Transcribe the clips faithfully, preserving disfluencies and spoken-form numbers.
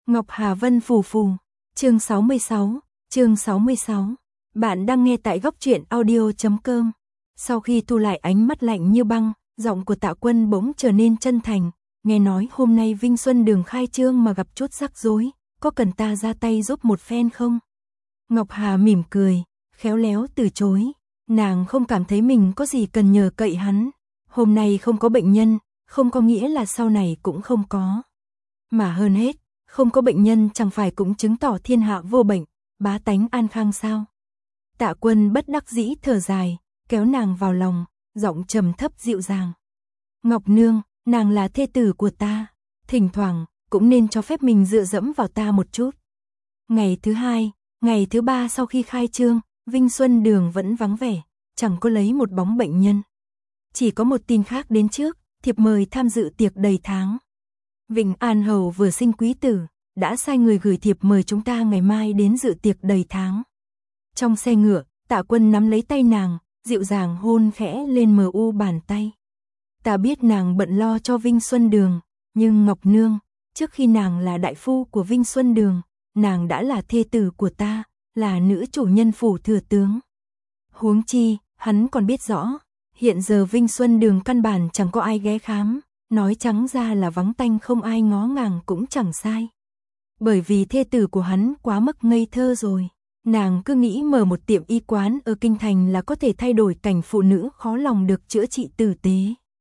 Ngọc Hà Vân phù phù, chương sáu mươi sáu, chương sáu mươi sáu. Bạn đang nghe tại góc truyện audio chấm com. Sau khi thu lại ánh mắt lạnh như băng, giọng của Tạ Quân bỗng trở nên chân thành, nghe nói hôm nay Vinh Xuân Đường khai trương mà gặp chút rắc rối, có cần ta ra tay giúp một phen không? Ngọc Hà mỉm cười, khéo léo từ chối, nàng không cảm thấy mình có gì cần nhờ cậy hắn, hôm nay không có bệnh nhân, không có nghĩa là sau này cũng không có. Mà hơn hết, không có bệnh nhân chẳng phải cũng chứng tỏ thiên hạ vô bệnh, bá tánh an khang sao? Tạ Quân bất đắc dĩ thở dài, kéo nàng vào lòng, giọng trầm thấp dịu dàng. Ngọc Nương, nàng là thê tử của ta, thỉnh thoảng cũng nên cho phép mình dựa dẫm vào ta một chút. Ngày thứ hai, ngày thứ ba sau khi khai trương, Vinh Xuân Đường vẫn vắng vẻ, chẳng có lấy một bóng bệnh nhân. Chỉ có một tin khác đến trước, thiệp mời tham dự tiệc đầy tháng. Vịnh An Hầu vừa sinh quý tử, đã sai người gửi thiệp mời chúng ta ngày mai đến dự tiệc đầy tháng. Trong xe ngựa, Tạ Quân nắm lấy tay nàng, dịu dàng hôn khẽ lên mờ u bàn tay. Ta biết nàng bận lo cho Vinh Xuân Đường, nhưng Ngọc Nương, trước khi nàng là đại phu của Vinh Xuân Đường, nàng đã là thê tử của ta, là nữ chủ nhân phủ thừa tướng. Huống chi, hắn còn biết rõ, hiện giờ Vinh Xuân Đường căn bản chẳng có ai ghé khám, nói trắng ra là vắng tanh không ai ngó ngàng cũng chẳng sai. Bởi vì thê tử của hắn quá mức ngây thơ rồi, nàng cứ nghĩ mở một tiệm y quán ở kinh thành là có thể thay đổi cảnh phụ nữ khó lòng được chữa trị tử tế.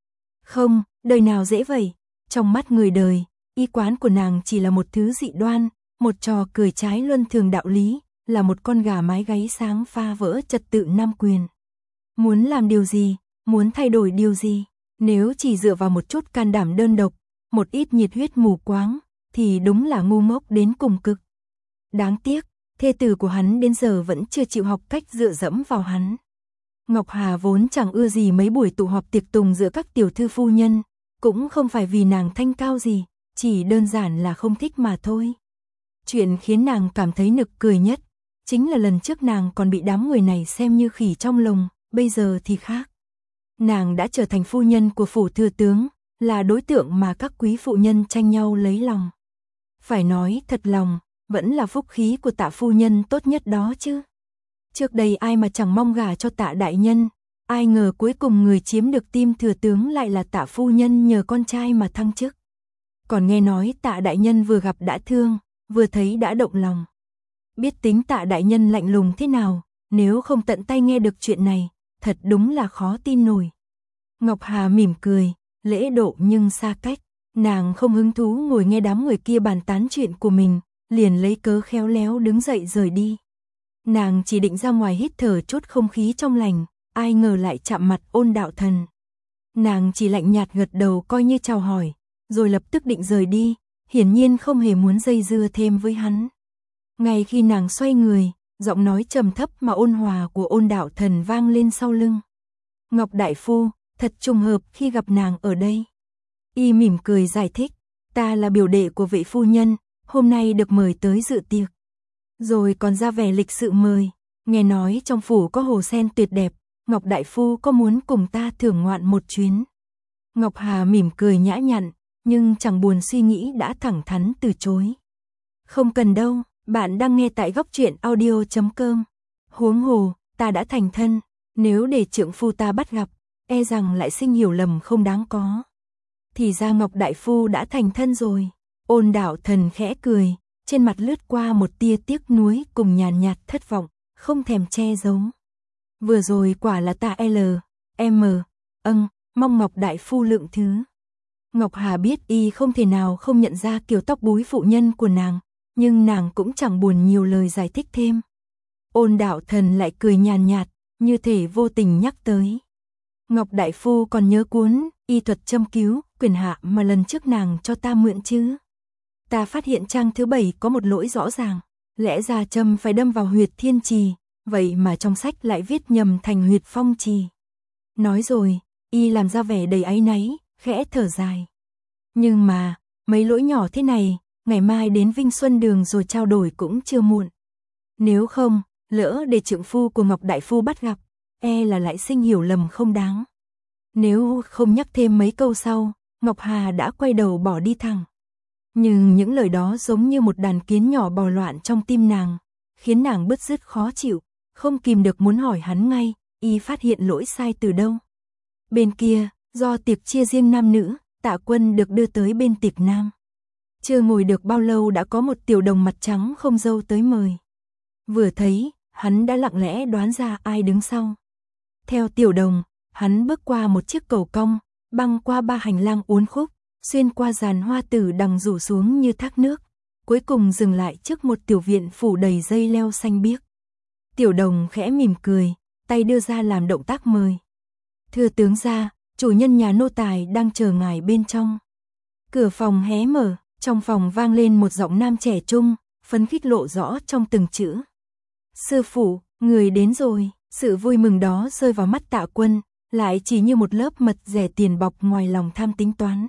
Không, đời nào dễ vậy, trong mắt người đời, y quán của nàng chỉ là một thứ dị đoan, một trò cười trái luân thường đạo lý, là một con gà mái gáy sáng pha vỡ trật tự nam quyền. Muốn làm điều gì, muốn thay đổi điều gì, nếu chỉ dựa vào một chút can đảm đơn độc, một ít nhiệt huyết mù quáng, thì đúng là ngu ngốc đến cùng cực. Đáng tiếc, thê tử của hắn đến giờ vẫn chưa chịu học cách dựa dẫm vào hắn. Ngọc Hà vốn chẳng ưa gì mấy buổi tụ họp tiệc tùng giữa các tiểu thư phu nhân, cũng không phải vì nàng thanh cao gì, chỉ đơn giản là không thích mà thôi. Chuyện khiến nàng cảm thấy nực cười nhất, chính là lần trước nàng còn bị đám người này xem như khỉ trong lồng, bây giờ thì khác. Nàng đã trở thành phu nhân của phủ thừa tướng, là đối tượng mà các quý phụ nhân tranh nhau lấy lòng. Phải nói thật lòng, vẫn là phúc khí của Tạ phu nhân tốt nhất đó chứ. Trước đây ai mà chẳng mong gả cho Tạ đại nhân, ai ngờ cuối cùng người chiếm được tim thừa tướng lại là Tạ phu nhân nhờ con trai mà thăng chức. Còn nghe nói Tạ đại nhân vừa gặp đã thương, vừa thấy đã động lòng. Biết tính Tạ đại nhân lạnh lùng thế nào, nếu không tận tay nghe được chuyện này, thật đúng là khó tin nổi. Ngọc Hà mỉm cười, lễ độ nhưng xa cách, nàng không hứng thú ngồi nghe đám người kia bàn tán chuyện của mình, liền lấy cớ khéo léo đứng dậy rời đi. Nàng chỉ định ra ngoài hít thở chút không khí trong lành, ai ngờ lại chạm mặt Ôn Đạo Thần. Nàng chỉ lạnh nhạt gật đầu coi như chào hỏi, rồi lập tức định rời đi, hiển nhiên không hề muốn dây dưa thêm với hắn. Ngay khi nàng xoay người, giọng nói trầm thấp mà ôn hòa của Ôn Đạo Thần vang lên sau lưng. Ngọc đại phu, thật trùng hợp khi gặp nàng ở đây. Y mỉm cười giải thích, ta là biểu đệ của vị phu nhân, hôm nay được mời tới dự tiệc. Rồi còn ra vẻ lịch sự mời, nghe nói trong phủ có hồ sen tuyệt đẹp, Ngọc đại phu có muốn cùng ta thưởng ngoạn một chuyến. Ngọc Hà mỉm cười nhã nhặn, nhưng chẳng buồn suy nghĩ đã thẳng thắn từ chối. Không cần đâu, bạn đang nghe tại góc truyện audio chấm com. Huống hồ, ta đã thành thân, nếu để trượng phu ta bắt gặp, e rằng lại sinh hiểu lầm không đáng có. Thì ra Ngọc đại phu đã thành thân rồi. Ôn Đạo Thần khẽ cười, trên mặt lướt qua một tia tiếc nuối cùng nhàn nhạt thất vọng, không thèm che giấu. Vừa rồi quả là ta L, M, âng, mong Ngọc đại phu lượng thứ. Ngọc Hà biết y không thể nào không nhận ra kiểu tóc búi phụ nhân của nàng, nhưng nàng cũng chẳng buồn nhiều lời giải thích thêm. Ôn Đạo Thần lại cười nhàn nhạt, như thể vô tình nhắc tới. Ngọc đại phu còn nhớ cuốn Y thuật châm cứu, quyền hạ mà lần trước nàng cho ta mượn chứ? Ta phát hiện trang thứ bảy có một lỗi rõ ràng, lẽ ra châm phải đâm vào huyệt thiên trì, vậy mà trong sách lại viết nhầm thành huyệt phong trì. Nói rồi, y làm ra vẻ đầy áy náy, khẽ thở dài. Nhưng mà, mấy lỗi nhỏ thế này, ngày mai đến Vinh Xuân Đường rồi trao đổi cũng chưa muộn. Nếu không, lỡ để trượng phu của Ngọc đại phu bắt gặp, e là lại sinh hiểu lầm không đáng. Nếu không nhắc thêm mấy câu sau, Ngọc Hà đã quay đầu bỏ đi thẳng. Nhưng những lời đó giống như một đàn kiến nhỏ bò loạn trong tim nàng, khiến nàng bứt rứt khó chịu, không kìm được muốn hỏi hắn ngay, y phát hiện lỗi sai từ đâu. Bên kia, do tiệc chia riêng nam nữ, Tạ Quân được đưa tới bên tiệc nam. Chưa ngồi được bao lâu đã có một tiểu đồng mặt trắng không râu tới mời. Vừa thấy, hắn đã lặng lẽ đoán ra ai đứng sau. Theo tiểu đồng, hắn bước qua một chiếc cầu cong, băng qua ba hành lang uốn khúc, xuyên qua giàn hoa tử đằng rủ xuống như thác nước, cuối cùng dừng lại trước một tiểu viện phủ đầy dây leo xanh biếc. Tiểu đồng khẽ mỉm cười, tay đưa ra làm động tác mời. Thưa tướng gia, chủ nhân nhà nô tài đang chờ ngài bên trong. Cửa phòng hé mở, trong phòng vang lên một giọng nam trẻ trung, phấn khích lộ rõ trong từng chữ. Sư phụ, người đến rồi. Sự vui mừng đó rơi vào mắt Tạ Quân, lại chỉ như một lớp mật rẻ tiền bọc ngoài lòng tham tính toán.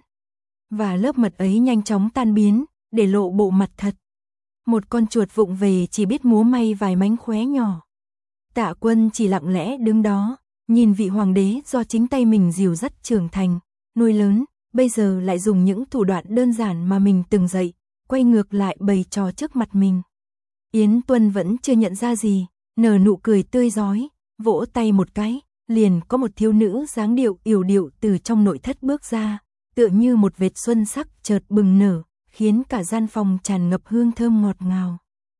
Và lớp mật ấy nhanh chóng tan biến, để lộ bộ mặt thật. Một con chuột vụng về chỉ biết múa may vài mánh khóe nhỏ. Tạ Quân chỉ lặng lẽ đứng đó, nhìn vị hoàng đế do chính tay mình dìu dắt trưởng thành, nuôi lớn, bây giờ lại dùng những thủ đoạn đơn giản mà mình từng dạy, quay ngược lại bày trò trước mặt mình. Yến Tuân vẫn chưa nhận ra gì, nở nụ cười tươi rói, vỗ tay một cái, liền có một thiếu nữ dáng điệu yểu điệu từ trong nội thất bước ra, tựa như một vệt xuân sắc chợt bừng nở, khiến cả gian phòng tràn ngập hương thơm ngọt ngào.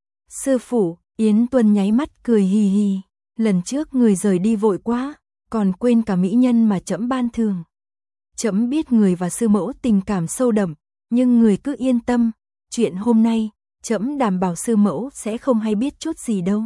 Sư phụ, Yến Tuân nháy mắt cười hì hì, lần trước người rời đi vội quá, còn quên cả mỹ nhân mà trẫm ban thưởng. Trẫm biết người và sư mẫu tình cảm sâu đậm, nhưng người cứ yên tâm, chuyện hôm nay, trẫm đảm bảo sư mẫu sẽ không hay biết chút gì đâu.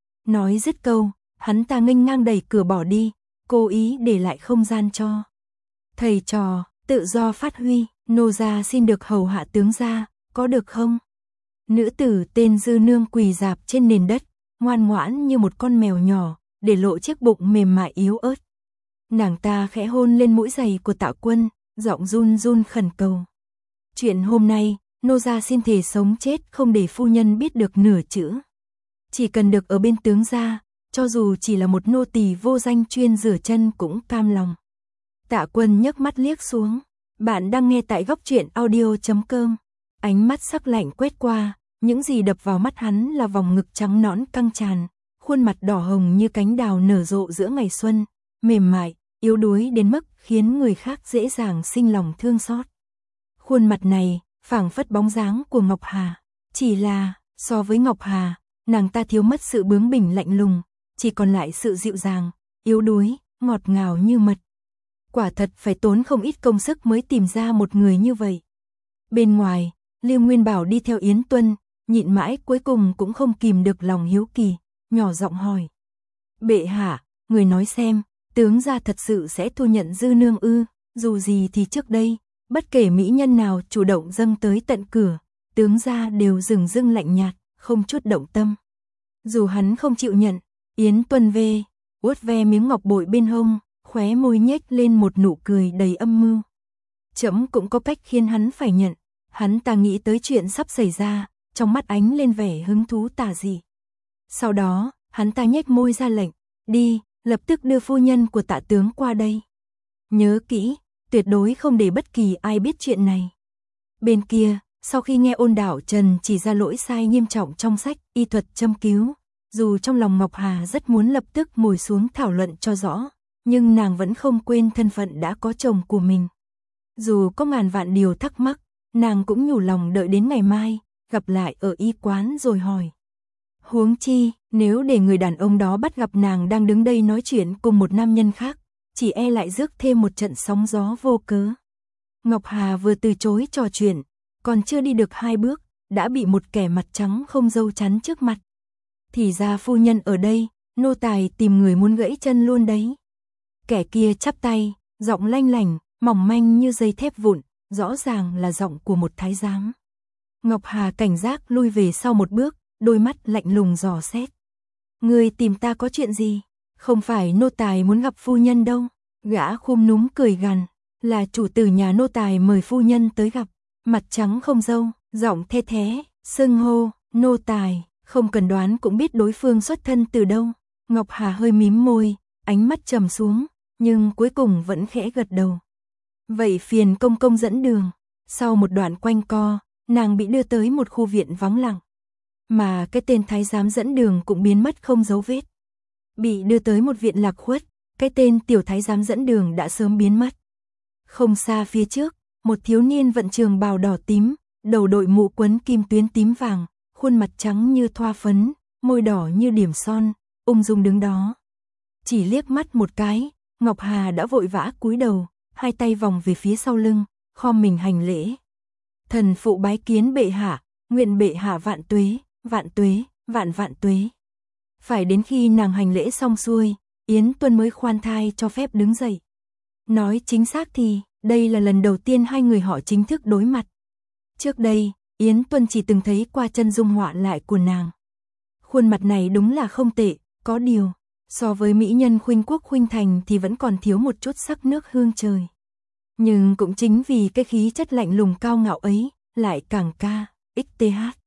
Nói dứt câu, hắn ta nghênh ngang đẩy cửa bỏ đi, cố ý để lại không gian cho thầy trò tự do phát huy. Nô gia xin được hầu hạ tướng gia, có được không? Nữ tử tên Dư Nương quỳ rạp trên nền đất, ngoan ngoãn như một con mèo nhỏ, để lộ chiếc bụng mềm mại yếu ớt. Nàng ta khẽ hôn lên mũi giày của Tạ Quân, giọng run run khẩn cầu. Chuyện hôm nay, nô gia xin thề sống chết không để phu nhân biết được nửa chữ. Chỉ cần được ở bên tướng gia, cho dù chỉ là một nô tỳ vô danh chuyên rửa chân cũng cam lòng. Tạ Quân nhấc mắt liếc xuống. Bạn đang nghe tại góc truyện audio chấm com. Ánh mắt sắc lạnh quét qua, những gì đập vào mắt hắn là vòng ngực trắng nõn căng tràn, khuôn mặt đỏ hồng như cánh đào nở rộ giữa ngày xuân, mềm mại, yếu đuối đến mức khiến người khác dễ dàng sinh lòng thương xót. Khuôn mặt này, phảng phất bóng dáng của Ngọc Hà, chỉ là, so với Ngọc Hà, nàng ta thiếu mất sự bướng bỉnh lạnh lùng, chỉ còn lại sự dịu dàng, yếu đuối, ngọt ngào như mật. Quả thật phải tốn không ít công sức mới tìm ra một người như vậy. Bên ngoài, Lưu Nguyên Bảo đi theo Yến Tuân, nhịn mãi cuối cùng cũng không kìm được lòng hiếu kỳ, nhỏ giọng hỏi. Bệ hạ, người nói xem, tướng gia thật sự sẽ thu nhận Dư Nương ư? Dù gì thì trước đây, bất kể mỹ nhân nào chủ động dâng tới tận cửa, tướng gia đều dừng dưng lạnh nhạt, không chút động tâm. Dù hắn không chịu nhận, Yến Tuân về, vuốt ve miếng ngọc bội bên hông, khóe môi nhếch lên một nụ cười đầy âm mưu. Trẫm cũng có cách khiến hắn phải nhận. Hắn ta nghĩ tới chuyện sắp xảy ra, trong mắt ánh lên vẻ hứng thú tà dị. Sau đó, hắn ta nhếch môi ra lệnh, đi, lập tức đưa phu nhân của Tạ tướng qua đây. Nhớ kỹ, tuyệt đối không để bất kỳ ai biết chuyện này. Bên kia, sau khi nghe Ôn Đảo Trần chỉ ra lỗi sai nghiêm trọng trong sách y thuật châm cứu, dù trong lòng Ngọc Hà rất muốn lập tức ngồi xuống thảo luận cho rõ, nhưng nàng vẫn không quên thân phận đã có chồng của mình. Dù có ngàn vạn điều thắc mắc, nàng cũng nhủ lòng đợi đến ngày mai, gặp lại ở y quán rồi hỏi. Huống chi, nếu để người đàn ông đó bắt gặp nàng đang đứng đây nói chuyện cùng một nam nhân khác, chỉ e lại rước thêm một trận sóng gió vô cớ. Ngọc Hà vừa từ chối trò chuyện, còn chưa đi được hai bước, đã bị một kẻ mặt trắng không râu chắn trước mặt. Thì ra phu nhân ở đây, nô tài tìm người muốn gãy chân luôn đấy. Kẻ kia chắp tay, giọng lanh lảnh, mỏng manh như dây thép vụn, rõ ràng là giọng của một thái giám. Ngọc Hà cảnh giác lui về sau một bước, đôi mắt lạnh lùng dò xét. Người tìm ta có chuyện gì? Không phải nô tài muốn gặp phu nhân đâu. Gã khum núm cười gằn, là chủ tử nhà nô tài mời phu nhân tới gặp. Mặt trắng không râu, giọng the thé, xưng hô, nô tài, không cần đoán cũng biết đối phương xuất thân từ đâu. Ngọc Hà hơi mím môi, ánh mắt trầm xuống, nhưng cuối cùng vẫn khẽ gật đầu. Vậy phiền công công dẫn đường. Sau một đoạn quanh co, nàng bị đưa tới một khu viện vắng lặng. Mà cái tên thái giám dẫn đường cũng biến mất không dấu vết. Bị đưa tới một viện lạc khuất, cái tên tiểu thái giám dẫn đường đã sớm biến mất. Không xa phía trước, một thiếu niên vận trường bào đỏ tím, đầu đội mũ quấn kim tuyến tím vàng, khuôn mặt trắng như thoa phấn, môi đỏ như điểm son, ung dung đứng đó. Chỉ liếc mắt một cái, Ngọc Hà đã vội vã cúi đầu, hai tay vòng về phía sau lưng, khom mình hành lễ. Thần phụ bái kiến bệ hạ, nguyện bệ hạ vạn tuế, vạn tuế, vạn vạn tuế. Phải đến khi nàng hành lễ xong xuôi, Yến Tuân mới khoan thai cho phép đứng dậy. Nói chính xác thì, đây là lần đầu tiên hai người họ chính thức đối mặt. Trước đây, Yến Tuân chỉ từng thấy qua chân dung họa lại của nàng. Khuôn mặt này đúng là không tệ, có điều, so với mỹ nhân khuynh quốc khuynh thành thì vẫn còn thiếu một chút sắc nước hương trời. Nhưng cũng chính vì cái khí chất lạnh lùng cao ngạo ấy, lại càng ca, xth,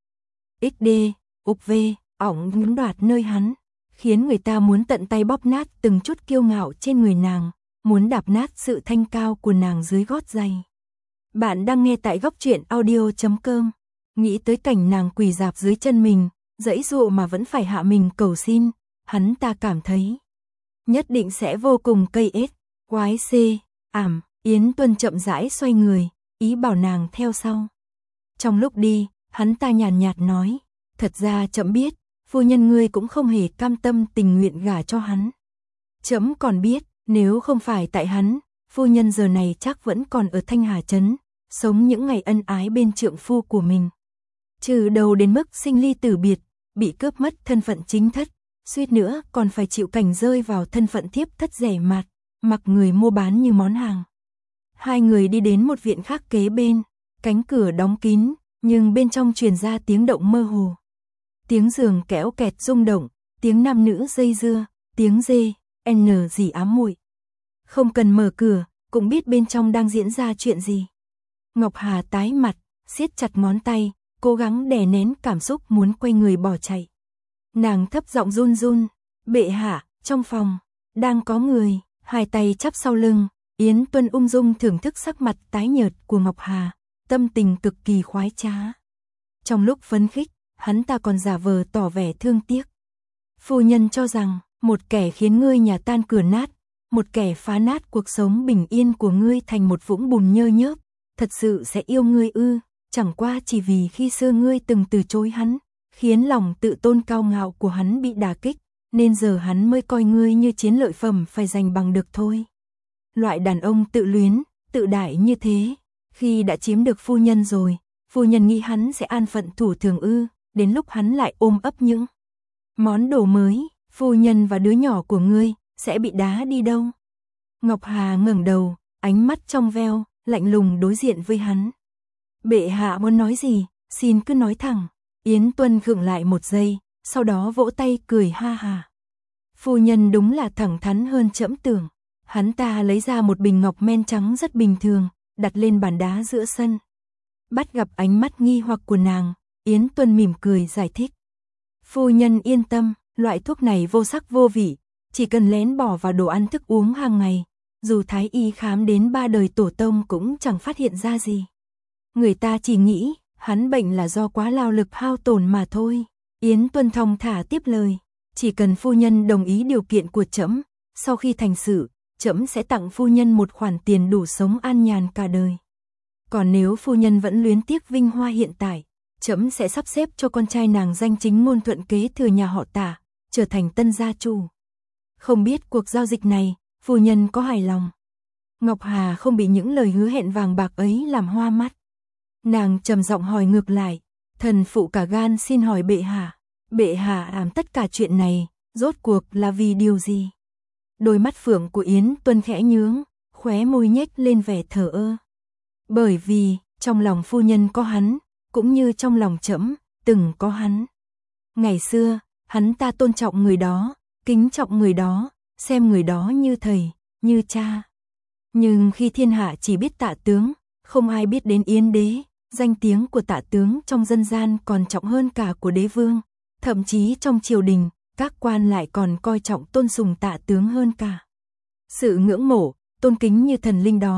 xd, ục v, ỏng nhún đoạt nơi hắn, khiến người ta muốn tận tay bóp nát từng chút kiêu ngạo trên người nàng, muốn đạp nát sự thanh cao của nàng dưới gót giày. Bạn đang nghe tại góc truyện audio chấm com. Nghĩ tới cảnh nàng quỳ rạp dưới chân mình, dãy dụa mà vẫn phải hạ mình cầu xin, hắn ta cảm thấy nhất định sẽ vô cùng cây ết, quái xê, ảm. Yến Tuân chậm rãi xoay người, ý bảo nàng theo sau. Trong lúc đi, hắn ta nhàn nhạt nói, thật ra trẫm biết, phu nhân ngươi cũng không hề cam tâm tình nguyện gả cho hắn. Trẫm còn biết, nếu không phải tại hắn, phu nhân giờ này chắc vẫn còn ở Thanh Hà Trấn, sống những ngày ân ái bên trượng phu của mình. Trừ đầu đến mức sinh ly tử biệt, bị cướp mất thân phận chính thất, suýt nữa còn phải chịu cảnh rơi vào thân phận thiếp thất rẻ mạt, mặc người mua bán như món hàng. Hai người đi đến một viện khác kế bên, cánh cửa đóng kín, nhưng bên trong truyền ra tiếng động mơ hồ. Tiếng giường kéo kẹt rung động, tiếng nam nữ dây dưa, tiếng dê, n gì ám muội. Không cần mở cửa, cũng biết bên trong đang diễn ra chuyện gì. Ngọc Hà tái mặt, siết chặt ngón tay, cố gắng đè nén cảm xúc muốn quay người bỏ chạy. Nàng thấp giọng run run, bệ hạ, trong phòng, đang có người, hai tay chắp sau lưng. Yến Tuân ung dung thưởng thức sắc mặt tái nhợt của Ngọc Hà, tâm tình cực kỳ khoái trá. Trong lúc phấn khích, hắn ta còn giả vờ tỏ vẻ thương tiếc. Phu nhân cho rằng, một kẻ khiến ngươi nhà tan cửa nát, một kẻ phá nát cuộc sống bình yên của ngươi thành một vũng bùn nhơ nhớp, thật sự sẽ yêu ngươi ư, chẳng qua chỉ vì khi xưa ngươi từng từ chối hắn, khiến lòng tự tôn cao ngạo của hắn bị đả kích, nên giờ hắn mới coi ngươi như chiến lợi phẩm phải giành bằng được thôi. Loại đàn ông tự luyến, tự đại như thế, khi đã chiếm được phu nhân rồi, phu nhân nghĩ hắn sẽ an phận thủ thường ư, đến lúc hắn lại ôm ấp những món đồ mới, phu nhân và đứa nhỏ của ngươi sẽ bị đá đi đâu. Ngọc Hà ngẩng đầu, ánh mắt trong veo, lạnh lùng đối diện với hắn. Bệ hạ muốn nói gì, xin cứ nói thẳng. Yến Tuân khựng lại một giây, sau đó vỗ tay cười ha ha. Phu nhân đúng là thẳng thắn hơn trẫm tưởng. Hắn ta lấy ra một bình ngọc men trắng rất bình thường, đặt lên bàn đá giữa sân. Bắt gặp ánh mắt nghi hoặc của nàng, Yến Tuân mỉm cười giải thích. Phu nhân yên tâm, loại thuốc này vô sắc vô vị, chỉ cần lén bỏ vào đồ ăn thức uống hàng ngày, dù thái y khám đến ba đời tổ tông cũng chẳng phát hiện ra gì. Người ta chỉ nghĩ, hắn bệnh là do quá lao lực hao tổn mà thôi. Yến Tuân thong thả tiếp lời, chỉ cần phu nhân đồng ý điều kiện của trẫm, sau khi thành sự, trẫm sẽ tặng phu nhân một khoản tiền đủ sống an nhàn cả đời. Còn nếu phu nhân vẫn luyến tiếc vinh hoa hiện tại, trẫm sẽ sắp xếp cho con trai nàng danh chính ngôn thuận kế thừa nhà họ Tả, trở thành tân gia chủ. Không biết cuộc giao dịch này, phu nhân có hài lòng? Ngọc Hà không bị những lời hứa hẹn vàng bạc ấy làm hoa mắt. Nàng trầm giọng hỏi ngược lại, thần phụ cả gan xin hỏi bệ hạ, bệ hạ làm tất cả chuyện này, rốt cuộc là vì điều gì? Đôi mắt phượng của Yến Tuân khẽ nhướng, khóe môi nhếch lên vẻ thờ ơ. Bởi vì, trong lòng phu nhân có hắn, cũng như trong lòng trẫm từng có hắn. Ngày xưa, hắn ta tôn trọng người đó, kính trọng người đó, xem người đó như thầy, như cha. Nhưng khi thiên hạ chỉ biết Tạ tướng, không ai biết đến Yến đế, danh tiếng của Tạ tướng trong dân gian còn trọng hơn cả của đế vương, thậm chí trong triều đình, các quan lại còn coi trọng tôn sùng Tạ tướng hơn cả. Sự ngưỡng mộ, tôn kính như thần linh đó,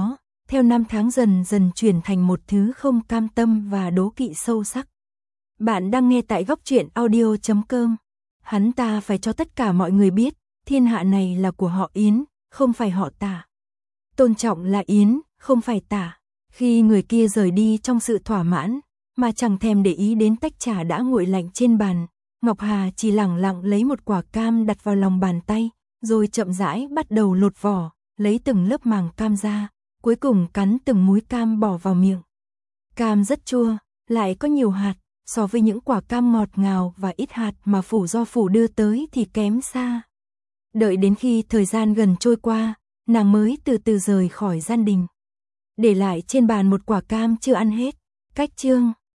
theo năm tháng dần dần chuyển thành một thứ không cam tâm và đố kỵ sâu sắc. Bạn đang nghe tại góc truyện audio chấm com. Hắn ta phải cho tất cả mọi người biết, thiên hạ này là của họ Yến, không phải họ Tả. Tôn trọng là Yến, không phải Tả. Khi người kia rời đi trong sự thỏa mãn, mà chẳng thèm để ý đến tách trà đã nguội lạnh trên bàn, Ngọc Hà chỉ lẳng lặng lấy một quả cam đặt vào lòng bàn tay, rồi chậm rãi bắt đầu lột vỏ, lấy từng lớp màng cam ra, cuối cùng cắn từng múi cam bỏ vào miệng. Cam rất chua, lại có nhiều hạt, so với những quả cam ngọt ngào và ít hạt mà phủ do phủ đưa tới thì kém xa. Đợi đến khi thời gian gần trôi qua, nàng mới từ từ rời khỏi gian đình. Để lại trên bàn một quả cam chưa ăn hết. Cách chương